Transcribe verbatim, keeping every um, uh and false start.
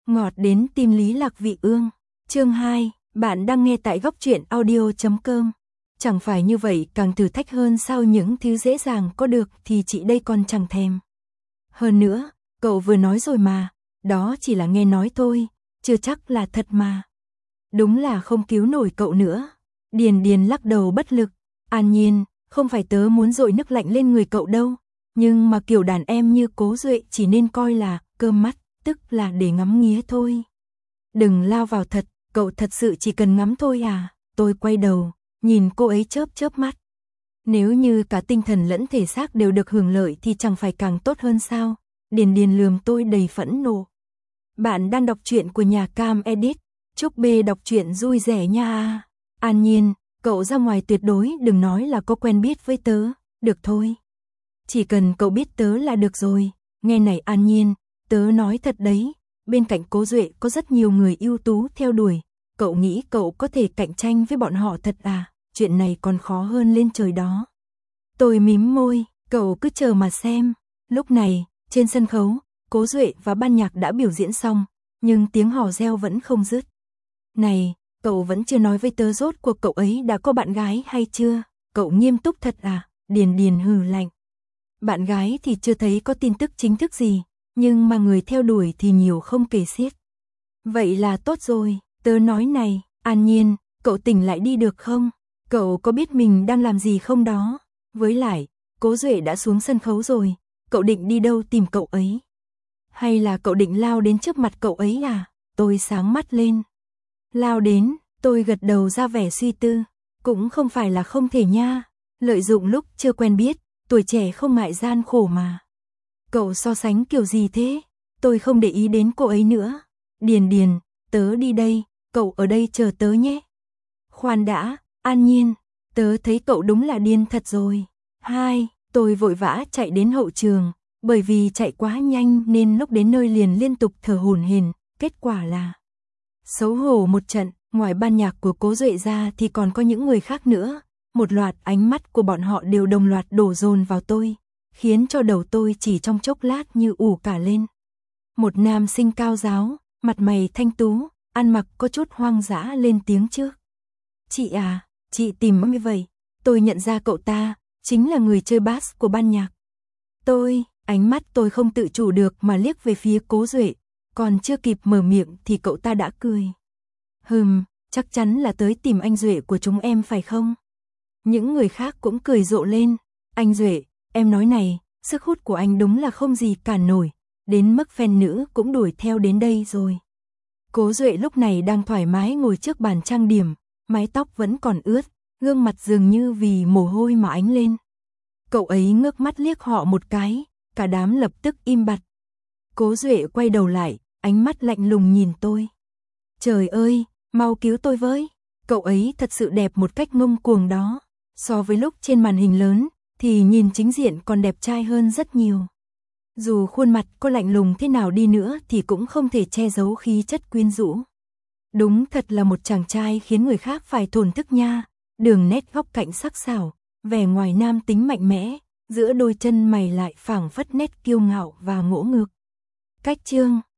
Ngọt đến tim Lý Lạc Vị Ương. Chương hai, bạn đang nghe tại góc truyện audio chấm com. Chẳng phải như vậy càng thử thách hơn sao, những thứ dễ dàng có được thì chị đây còn chẳng thèm. Hơn nữa, cậu vừa nói rồi mà, đó chỉ là nghe nói thôi, chưa chắc là thật mà. Đúng là không cứu nổi cậu nữa. Điền Điền lắc đầu bất lực. An Nhiên, không phải tớ muốn dội nước lạnh lên người cậu đâu, nhưng mà kiểu đàn em như Cố Duệ chỉ nên coi là cơm mắt, tức là để ngắm nghía thôi. Đừng lao vào thật, cậu thật sự chỉ cần ngắm thôi à? Tôi quay đầu, nhìn cô ấy chớp chớp mắt. Nếu như cả tinh thần lẫn thể xác đều được hưởng lợi thì chẳng phải càng tốt hơn sao? Điền Điền lườm tôi đầy phẫn nộ. Bạn đang đọc truyện của nhà Cam Edit, chúc B đọc truyện vui vẻ nha. An Nhiên, cậu ra ngoài tuyệt đối đừng nói là có quen biết với tớ, được thôi. Chỉ cần cậu biết tớ là được rồi. Nghe này An Nhiên, tớ nói thật đấy, bên cạnh Cố Duệ có rất nhiều người ưu tú theo đuổi, cậu nghĩ cậu có thể cạnh tranh với bọn họ thật à? Chuyện này còn khó hơn lên trời đó. Tôi mím môi, cậu cứ chờ mà xem. Lúc này, trên sân khấu, Cố Duệ và ban nhạc đã biểu diễn xong, nhưng tiếng hò reo vẫn không dứt. Này, cậu vẫn chưa nói với tớ rốt cuộc cậu ấy đã có bạn gái hay chưa? Cậu nghiêm túc thật à? Điền Điền hừ lạnh. Bạn gái thì chưa thấy có tin tức chính thức gì, nhưng mà người theo đuổi thì nhiều không kể xiết. Vậy là tốt rồi, tớ nói này, An Nhiên, cậu tỉnh lại đi được không? Cậu có biết mình đang làm gì không đó? Với lại, Cố Duệ đã xuống sân khấu rồi, cậu định đi đâu tìm cậu ấy? Hay là cậu định lao đến trước mặt cậu ấy à? Tôi sáng mắt lên. Lao đến, tôi gật đầu ra vẻ suy tư. Cũng không phải là không thể nha. Lợi dụng lúc chưa quen biết, tuổi trẻ không ngại gian khổ mà. Cậu so sánh kiểu gì thế? Tôi không để ý đến cô ấy nữa. Điền Điền, tớ đi đây, cậu ở đây chờ tớ nhé. Khoan đã, An Nhiên, tớ thấy cậu đúng là điên thật rồi. Hai, tôi vội vã chạy đến hậu trường, bởi vì chạy quá nhanh nên lúc đến nơi liền liên tục thở hổn hển, kết quả là xấu hổ một trận. Ngoài ban nhạc của Cố Duệ ra thì còn có những người khác nữa, một loạt ánh mắt của bọn họ đều đồng loạt đổ dồn vào tôi, khiến cho đầu tôi chỉ trong chốc lát như ù cả lên. Một nam sinh cao ráo, mặt mày thanh tú, ăn mặc có chút hoang dã lên tiếng trước. Chị à, chị tìm như vậy, tôi nhận ra cậu ta, chính là người chơi bass của ban nhạc. Tôi, ánh mắt tôi không tự chủ được mà liếc về phía Cố Duệ, còn chưa kịp mở miệng thì cậu ta đã cười. Hừm, chắc chắn là tới tìm anh Duệ của chúng em phải không? Những người khác cũng cười rộ lên. Anh Duệ, em nói này, sức hút của anh đúng là không gì cản nổi, đến mức fan nữ cũng đuổi theo đến đây rồi. Cố Duệ lúc này đang thoải mái ngồi trước bàn trang điểm, mái tóc vẫn còn ướt, gương mặt dường như vì mồ hôi mà ánh lên. Cậu ấy ngước mắt liếc họ một cái, cả đám lập tức im bặt. Cố Duệ quay đầu lại, ánh mắt lạnh lùng nhìn tôi. Trời ơi, mau cứu tôi với, cậu ấy thật sự đẹp một cách ngông cuồng đó. So với lúc trên màn hình lớn, thì nhìn chính diện còn đẹp trai hơn rất nhiều. Dù khuôn mặt có lạnh lùng thế nào đi nữa thì cũng không thể che giấu khí chất quyến rũ. Đúng thật là một chàng trai khiến người khác phải thổn thức nha. Đường nét góc cạnh sắc sảo, vẻ ngoài nam tính mạnh mẽ, giữa đôi chân mày lại phảng phất nét kiêu ngạo và ngỗ ngược. Cách chương